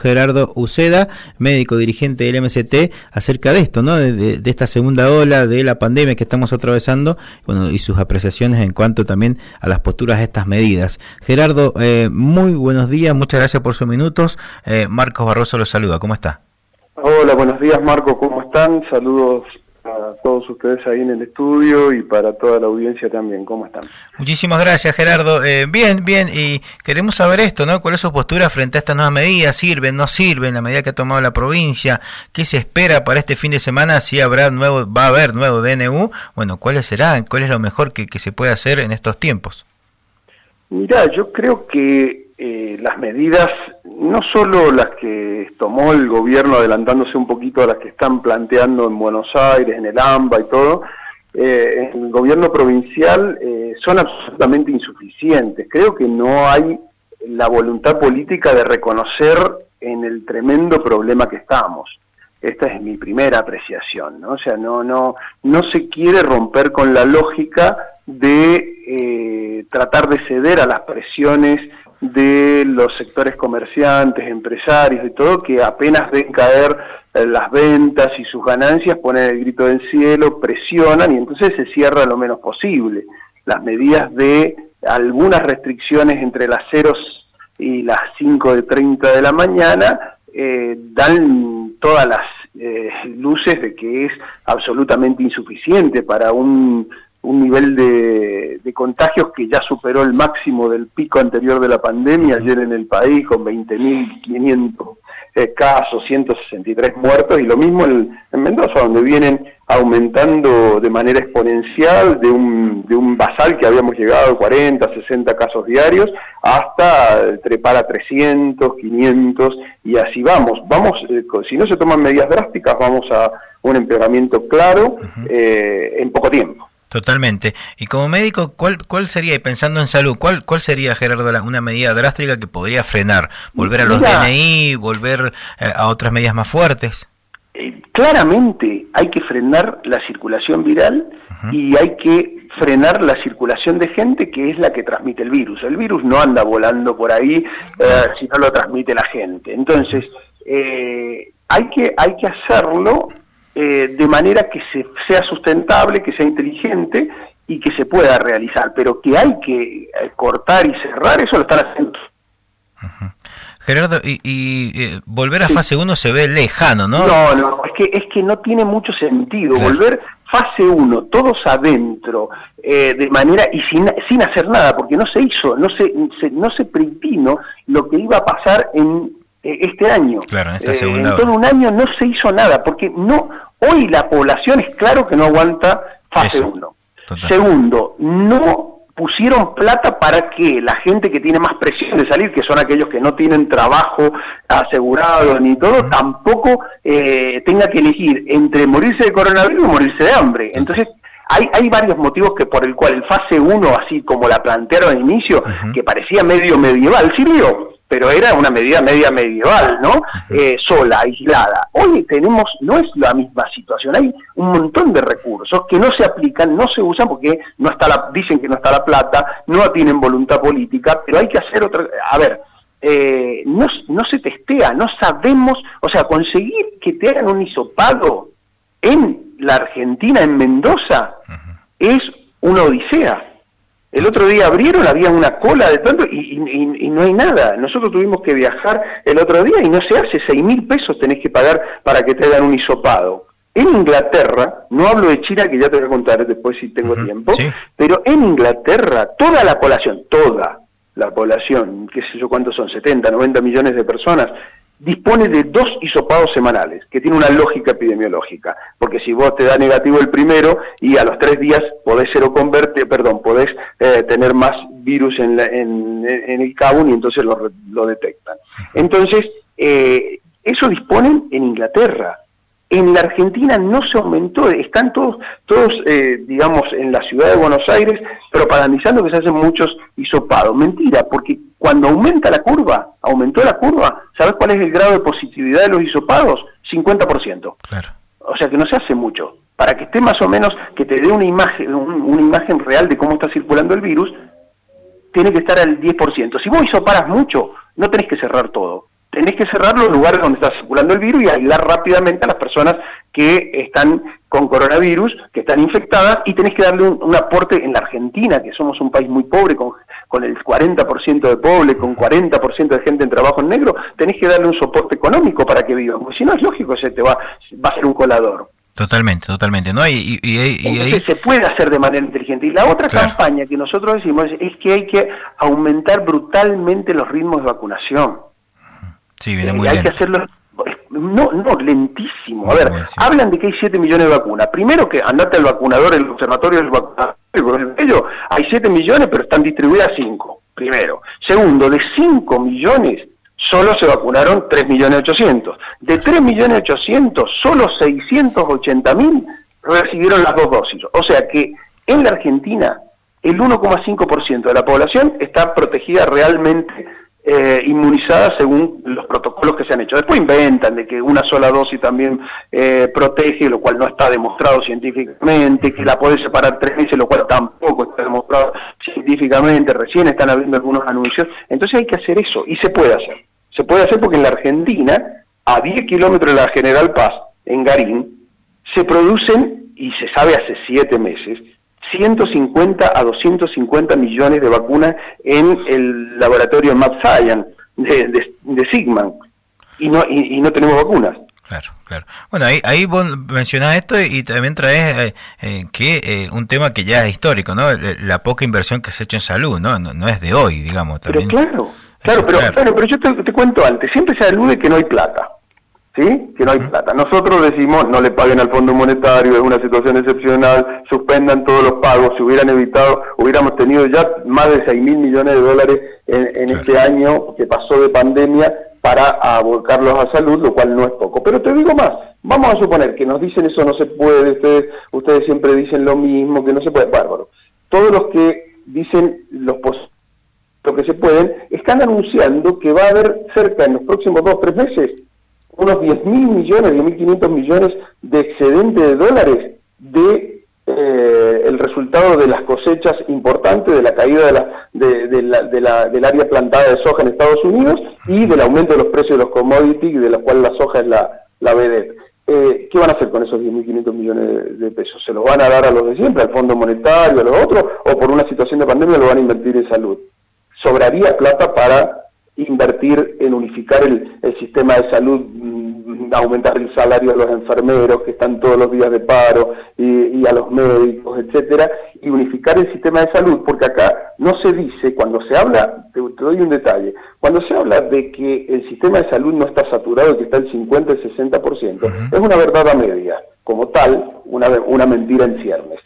Gerardo Uceda, médico dirigente del MST, acerca de esto, ¿no? De esta segunda ola de la pandemia que estamos atravesando, bueno, y sus apreciaciones en cuanto también a las posturas de estas medidas. Gerardo, muy buenos días, muchas gracias por sus minutos. Marcos Barroso los saluda, ¿cómo está? Hola, buenos días Marco, ¿cómo están? Saludos a todos ustedes ahí en el estudio y para toda la audiencia también, ¿cómo están? Muchísimas gracias, Gerardo. Bien, y queremos saber esto, ¿no? ¿Cuál es su postura frente a estas nuevas medidas? ¿Sirven, no sirven? La medida que ha tomado la provincia, ¿qué se espera para este fin de semana? Si va a haber nuevo DNU, bueno, ¿cuáles serán? ¿Cuál es lo mejor que se puede hacer en estos tiempos? Mirá, yo creo que las medidas, no solo las que tomó el gobierno adelantándose un poquito a las que están planteando en Buenos Aires, en el AMBA y todo, en el gobierno provincial son absolutamente insuficientes. Creo que no hay la voluntad política de reconocer en el tremendo problema que estamos. Esta es mi primera apreciación, ¿no? O sea, no se quiere romper con la lógica de tratar de ceder a las presiones de los sectores comerciantes, empresarios y todo, que apenas ven caer las ventas y sus ganancias, ponen el grito del cielo, presionan y entonces se cierra lo menos posible. Las medidas de algunas restricciones entre las 0 y las 5:30 de la mañana dan todas las luces de que es absolutamente insuficiente para un nivel de contagios que ya superó el máximo del pico anterior de la pandemia ayer en el país, con 20.500 casos, 163 muertos, y lo mismo en Mendoza, donde vienen aumentando de manera exponencial de un basal que habíamos llegado a 40, 60 casos diarios, hasta trepar a 300, 500, y así vamos. Si no se toman medidas drásticas, vamos a un empeoramiento claro en poco tiempo. Totalmente. Y como médico, ¿cuál sería, y pensando en salud, cuál sería, Gerardo, una medida drástica que podría frenar? ¿Volver a los DNI, volver a otras medidas más fuertes? Claramente hay que frenar la circulación viral y hay que frenar la circulación de gente que es la que transmite el virus. El virus no anda volando por ahí si no lo transmite la gente. Entonces, hay que hacerlo de manera que sea sustentable, que sea inteligente y que se pueda realizar, pero que hay que cortar y cerrar, eso lo están haciendo. Gerardo, y volver a fase 1 se ve lejano, ¿no? No, es que no tiene mucho sentido. Claro. Volver fase 1, todos adentro, de manera, y sin hacer nada, porque no se hizo, no se previno lo que iba a pasar en este año. Claro, en esta segunda en todo un año no se hizo nada, porque hoy la población es claro que no aguanta fase 1. Segundo, no pusieron plata para que la gente que tiene más presión de salir, que son aquellos que no tienen trabajo asegurado ni todo, tampoco tenga que elegir entre morirse de coronavirus o morirse de hambre. Entonces, hay varios motivos por el cual el fase 1, así como la plantearon al inicio, que parecía medio medieval, sirvió, pero era una medida media medieval, ¿no? Sola, aislada. Hoy no es la misma situación, hay un montón de recursos que no se aplican, no se usan porque dicen que no está la plata, no tienen voluntad política, pero hay que hacer otra. A ver, no se testea, no sabemos, o sea, conseguir que te hagan un hisopado en la Argentina, en Mendoza, es una odisea. El otro día abrieron, había una cola de tanto y no hay nada. Nosotros tuvimos que viajar el otro día y no se hace, 6.000 pesos tenés que pagar para que te hagan un hisopado. En Inglaterra, no hablo de China, que ya te voy a contar después si tengo tiempo, ¿sí? Pero en Inglaterra, toda la población, qué sé yo cuántos son, 70, 90 millones de personas, dispone de 2 hisopados semanales, que tiene una lógica epidemiológica, porque si vos te da negativo el primero y a los 3 días podés podés tener más virus en el CABUN y entonces lo detectan. Entonces, eso disponen en Inglaterra. En la Argentina no se aumentó, están todos digamos, en la ciudad de Buenos Aires propagandizando que se hacen muchos hisopados. Mentira, porque cuando aumentó la curva, ¿sabes cuál es el grado de positividad de los hisopados? 50%. Claro. O sea que no se hace mucho. Para que esté más o menos, que te dé una imagen real de cómo está circulando el virus, tiene que estar al 10%. Si vos hisoparas mucho, no tenés que cerrar todo. tenés que cerrar los lugares donde está circulando el virus y aislar rápidamente a las personas que están con coronavirus, que están infectadas, y tenés que darle un aporte en la Argentina, que somos un país muy pobre, con el 40% de pobre, con 40% de gente en trabajo en negro, tenés que darle un soporte económico para que vivan, porque si no es lógico que va a ser un colador. Totalmente, ¿no? Entonces ahí se puede hacer de manera inteligente. Y la otra campaña que nosotros decimos es que hay que aumentar brutalmente los ritmos de vacunación. Sí, viene muy hay lento. Que hacerlo, no, lentísimo. A ver, hablan de que hay 7 millones de vacunas. Primero que andate al vacunador, el observatorio del vacunador, hay 7 millones, pero están distribuidas 5, primero. Segundo, de 5 millones, solo se vacunaron 3.800.000. De 3.800.000, solo 680.000 recibieron las 2 dosis. O sea que en la Argentina, el 1,5% de la población está protegida realmente, inmunizada según los protocolos que se han hecho. Después inventan de que una sola dosis también protege, lo cual no está demostrado científicamente, que la podés separar 3 meses, lo cual tampoco está demostrado científicamente, recién están habiendo algunos anuncios. Entonces hay que hacer eso, y se puede hacer. Se puede hacer porque en la Argentina, a 10 kilómetros de la General Paz, en Garín, se producen, y se sabe hace 7 meses, 150 a 250 millones de vacunas en el laboratorio MabScience de Sigman, y no tenemos vacunas. Claro. Bueno, ahí vos mencionás esto y también traes un tema que ya es histórico, ¿no? La poca inversión que se ha hecho en salud, no es de hoy, digamos. También. Pero pero yo te cuento antes, siempre se alude que no hay plata. ¿Sí? Que no hay plata. Nosotros decimos, no le paguen al Fondo Monetario, es una situación excepcional, suspendan todos los pagos, si hubieran evitado, hubiéramos tenido ya más de 6.000 millones de dólares en este año que pasó de pandemia para abocarlos a salud, lo cual no es poco. Pero te digo más, vamos a suponer que nos dicen eso no se puede, ustedes siempre dicen lo mismo, que no se puede, bárbaro. Todos los que dicen lo que se pueden, están anunciando que va a haber cerca en los próximos 2 o 3 meses unos 10.000 millones, 10.500 millones de excedente de dólares el resultado de las cosechas importantes, de la caída del área plantada de soja en Estados Unidos y del aumento de los precios de los commodities, de los cuales la soja es la vedette. ¿Qué van a hacer con esos 10.500 millones de pesos? ¿Se los van a dar a los de siempre, al Fondo Monetario, a los otros, o por una situación de pandemia lo van a invertir en salud? Sobraría plata para invertir en unificar el sistema de salud, aumentar el salario a los enfermeros que están todos los días de paro y a los médicos, etcétera, y unificar el sistema de salud, porque acá no se dice, cuando se habla, te doy un detalle, cuando se habla de que el sistema de salud no está saturado y que está el 50, el 60%, es una verdad a media, como tal, una mentira en ciernes.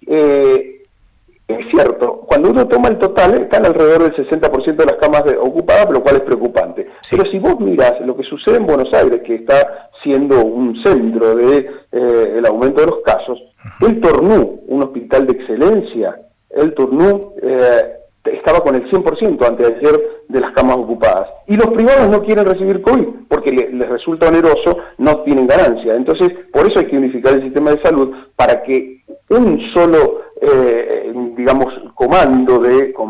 Es cierto, cuando uno toma el total, están alrededor del 60% de las camas ocupadas, lo cual es preocupante. Sí. Pero si vos mirás lo que sucede en Buenos Aires, que está siendo un centro de el aumento de los casos, el Tornú, un hospital de excelencia, el Tornú estaba con el 100% antes de ayer de las camas ocupadas. Y los privados no quieren recibir COVID, porque les resulta oneroso, no tienen ganancia. Entonces, por eso hay que unificar el sistema de salud, para que un solo comando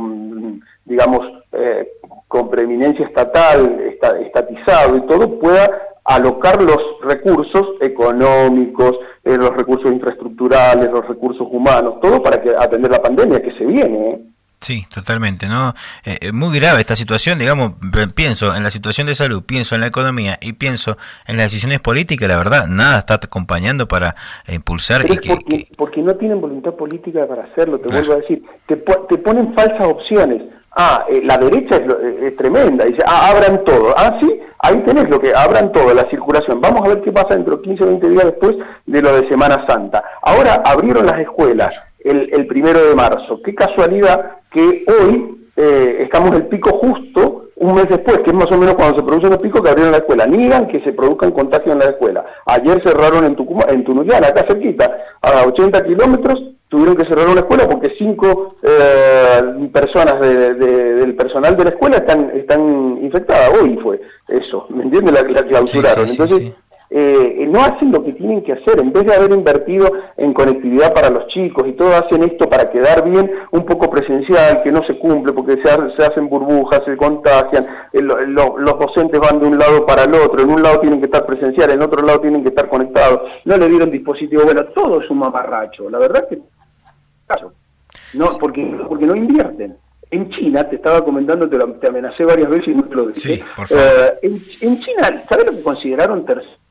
con preeminencia estatal, estatizado y todo, pueda alocar los recursos económicos, los recursos infraestructurales, los recursos humanos, todo para atender la pandemia que se viene, Sí, totalmente, ¿no? Muy grave esta situación, digamos, pienso en la situación de salud, pienso en la economía y pienso en las decisiones políticas, la verdad, nada está acompañando para impulsar. Porque no tienen voluntad política para hacerlo, vuelvo a decir, te ponen falsas opciones. La derecha es tremenda, dice, abran todo. Sí, ahí tenés lo que, abran todo, la circulación. Vamos a ver qué pasa dentro de 15 o 20 días después de lo de Semana Santa. Ahora abrieron las escuelas el 1 de marzo. Qué casualidad que hoy estamos en el pico justo un mes después, que es más o menos cuando se producen los picos que abrieron la escuela. Niegan que se produzcan contagios en la escuela. Ayer cerraron en Tunuyán, acá cerquita, a 80 kilómetros, tuvieron que cerrar una escuela porque 5 personas del personal de la escuela están infectadas. Hoy fue eso, ¿me entiendes? La clausuraron. Sí. Entonces, no hacen lo que tienen que hacer. En vez de haber invertido en conectividad para los chicos y todo, hacen esto para quedar bien, un poco presencial, que no se cumple porque se hacen burbujas, se contagian, los docentes van de un lado para el otro, en un lado tienen que estar presencial, en otro lado tienen que estar conectados, no le dieron dispositivo, bueno, todo es un mamarracho, la verdad que no, porque no invierten. En China, te estaba comentando, te amenacé varias veces y no te lo dije. Sí, por favor. En China, ¿sabes lo que consideraron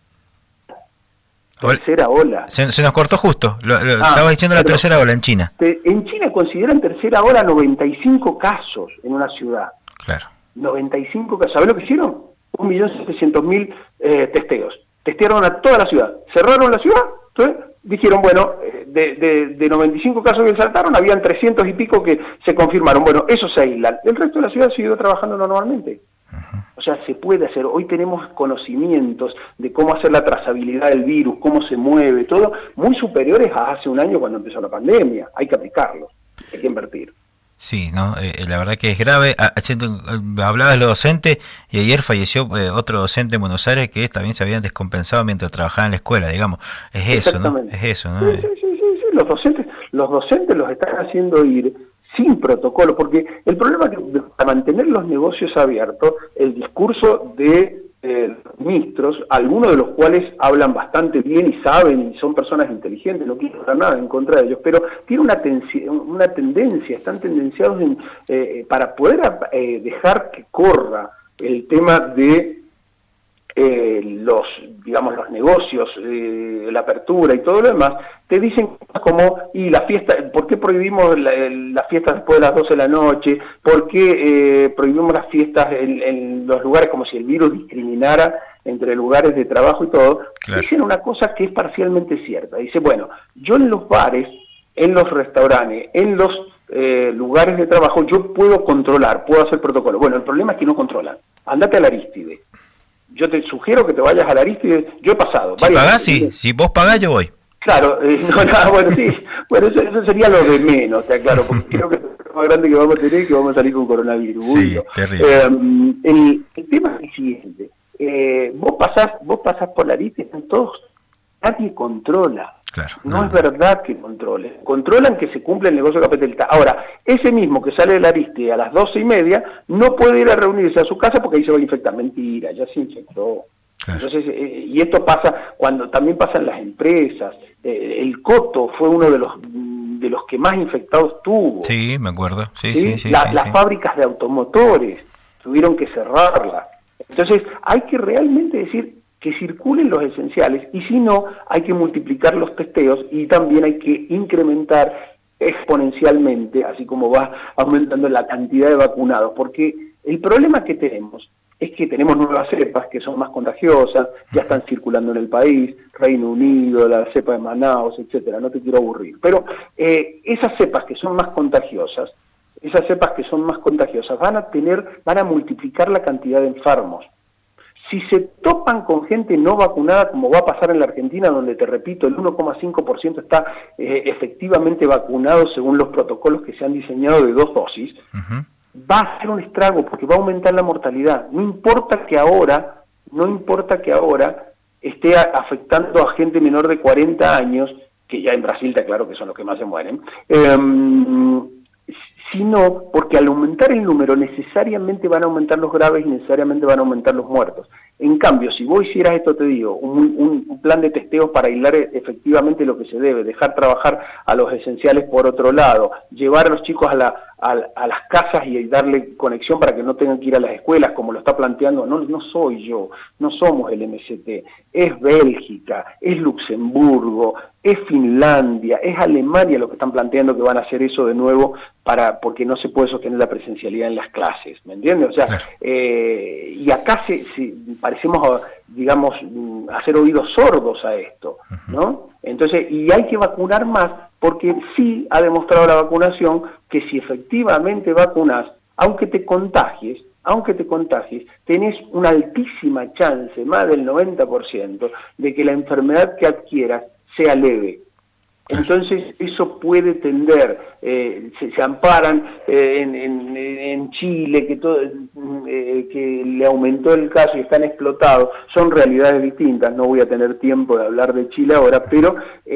tercera ola? Se nos cortó justo, estabas diciendo la tercera ola en China. En China consideran tercera ola 95 casos en una ciudad. Claro. 95 casos. ¿Sabes lo que hicieron? 1.700.000 testeos. Testearon a toda la ciudad. Cerraron la ciudad, entonces dijeron, bueno, de 95 casos que saltaron, habían 300 y pico que se confirmaron. Bueno, eso se aíslan. El resto de la ciudad siguió trabajando normalmente. O sea, se puede hacer. Hoy tenemos conocimientos de cómo hacer la trazabilidad del virus, cómo se mueve, todo, muy superiores a hace un año cuando empezó la pandemia. Hay que aplicarlos, hay que invertir. Sí, no, la verdad que es grave. Hablabas de los docentes y ayer falleció otro docente en Buenos Aires que también se habían descompensado mientras trabajaba en la escuela, digamos. Es eso, ¿no? Es eso, ¿no? Sí. Los docentes los están haciendo ir sin protocolo, porque el problema es que para mantener los negocios abiertos, el discurso de los ministros, algunos de los cuales hablan bastante bien y saben y son personas inteligentes, no quiero hablar nada en contra de ellos, pero tiene una tendencia, están tendenciados para poder dejar que corra el tema de los negocios, la apertura y todo lo demás, te dicen cosas como, y la fiesta, ¿por qué prohibimos las fiestas después de las 12 de la noche? ¿Por qué prohibimos las fiestas en los lugares como si el virus discriminara entre lugares de trabajo y todo? Claro. Dicen una cosa que es parcialmente cierta. Dice, bueno, yo en los bares, en los restaurantes, en los lugares de trabajo, yo puedo controlar, puedo hacer protocolo. Bueno, el problema es que no controlan. Andate a la Aristide. Yo te sugiero que te vayas a la Aristide. Yo he pasado. Si pagás, sí. Si vos pagás, yo voy. Claro, bueno, sí. Bueno, eso sería lo de menos, te aclaro, porque creo que es lo más grande que vamos a tener es que vamos a salir con coronavirus. Sí, terrible. El tema es el siguiente. Vos pasás por la Aristide, están todos, nadie controla. Claro, no es verdad que controlan que se cumple el negocio capitalista. Ahora, ese mismo que sale de la Aristide a las 12:30 no puede ir a reunirse a su casa porque ahí se va a infectar. Mentira, ya se infectó. Claro. Entonces, y esto pasa también pasa en las empresas. El Coto fue uno de los que más infectados tuvo. Sí, me acuerdo. Las fábricas de automotores tuvieron que cerrarlas. Entonces, hay que realmente decir que circulen los esenciales, y si no, hay que multiplicar los testeos y también hay que incrementar exponencialmente, así como va aumentando la cantidad de vacunados, porque el problema que tenemos es que tenemos nuevas cepas que son más contagiosas, ya están circulando en el país, Reino Unido, la cepa de Manaus, etcétera. No te quiero aburrir, pero esas cepas que son más contagiosas, van a multiplicar la cantidad de enfermos. Si se topan con gente no vacunada, como va a pasar en la Argentina, donde, te repito, el 1,5% está efectivamente vacunado según los protocolos que se han diseñado de 2 dosis, va a ser un estrago porque va a aumentar la mortalidad. No importa que ahora esté afectando a gente menor de 40 años, que ya en Brasil está claro que son los que más se mueren, sino porque al aumentar el número necesariamente van a aumentar los graves y necesariamente van a aumentar los muertos. En cambio, si vos hicieras esto, te digo, un plan de testeos para aislar efectivamente lo que se debe, dejar trabajar a los esenciales por otro lado, llevar a los chicos a las casas y darle conexión para que no tengan que ir a las escuelas, como lo está planteando, no soy yo, no somos el MST, es Bélgica, es Luxemburgo, es Finlandia, es Alemania lo que están planteando que van a hacer eso de nuevo porque no se puede sostener la presencialidad en las clases, ¿me entiendes? O sea, claro. Y acá parecemos, digamos, hacer oídos sordos a esto, ¿no? Entonces, y hay que vacunar más, porque sí ha demostrado la vacunación que si efectivamente vacunas, aunque te contagies, tenés una altísima chance, más del 90%, de que la enfermedad que adquieras sea leve. Entonces eso puede tender, se amparan en Chile, que le aumentó el caso y están explotados. Son realidades distintas, no voy a tener tiempo de hablar de Chile ahora, pero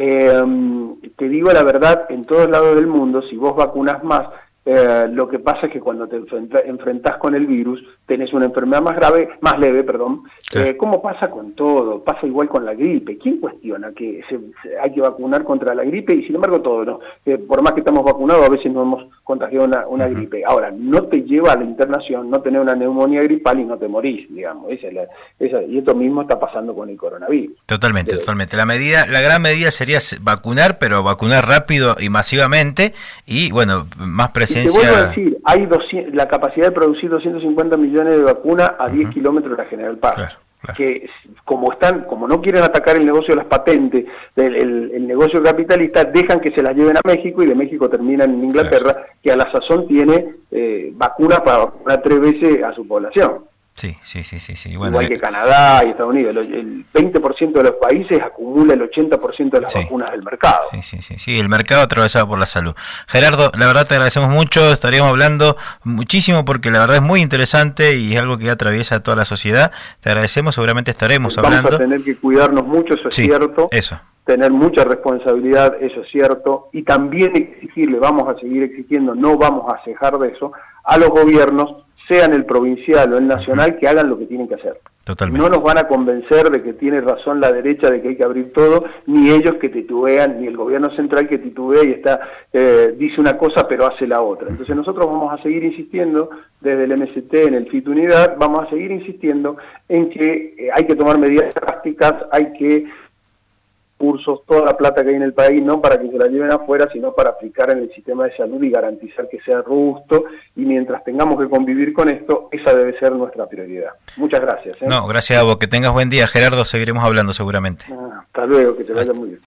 te digo la verdad, en todos lados del mundo, si vos vacunás más, lo que pasa es que cuando te enfrentás con el virus, tenés una enfermedad más leve, claro. como pasa con todo, pasa igual con la gripe. ¿Quién cuestiona que hay que vacunar contra la gripe? Y sin embargo todo, ¿no? Por más que estamos vacunados, a veces no hemos contagiado una gripe. Ahora, no te lleva a la internación, no tener una neumonía gripal y no te morís, digamos. Y esto mismo está pasando con el coronavirus. Totalmente. La gran medida sería vacunar, pero vacunar rápido y masivamente, y bueno, más presencia. Y te vuelvo a decir, hay la capacidad de producir 250 millones de vacunas a 10 kilómetros de la General Paz. Claro. Que como no quieren atacar el negocio de las patentes, el negocio capitalista, dejan que se las lleven a México y de México terminan en Inglaterra, claro, que a la sazón tiene vacunas para vacunar 3 veces a su población. Sí. Bueno, igual que Canadá y Estados Unidos, el 20% de los países acumula el 80% de las vacunas del mercado. Sí, el mercado atravesado por la salud. Gerardo, la verdad te agradecemos mucho, estaríamos hablando muchísimo porque la verdad es muy interesante y es algo que atraviesa a toda la sociedad. Te agradecemos, seguramente estaremos hablando. Vamos a tener que cuidarnos mucho, eso es cierto. Eso. Tener mucha responsabilidad, eso es cierto, y también exigirle, vamos a seguir exigiendo, no vamos a cejar de eso, a los gobiernos, sean el provincial o el nacional, que hagan lo que tienen que hacer. Totalmente. No nos van a convencer de que tiene razón la derecha, de que hay que abrir todo, ni ellos que titubean, ni el gobierno central que titubea y dice una cosa pero hace la otra. Entonces nosotros vamos a seguir insistiendo desde el MST en el FIT Unidad, vamos a seguir insistiendo en que hay que tomar medidas drásticas, hay que cursos, toda la plata que hay en el país, no para que se la lleven afuera, sino para aplicar en el sistema de salud y garantizar que sea robusto, y mientras tengamos que convivir con esto, esa debe ser nuestra prioridad. Muchas gracias. No, gracias a vos, que tengas buen día, Gerardo, seguiremos hablando seguramente. Hasta luego, que te vaya muy bien.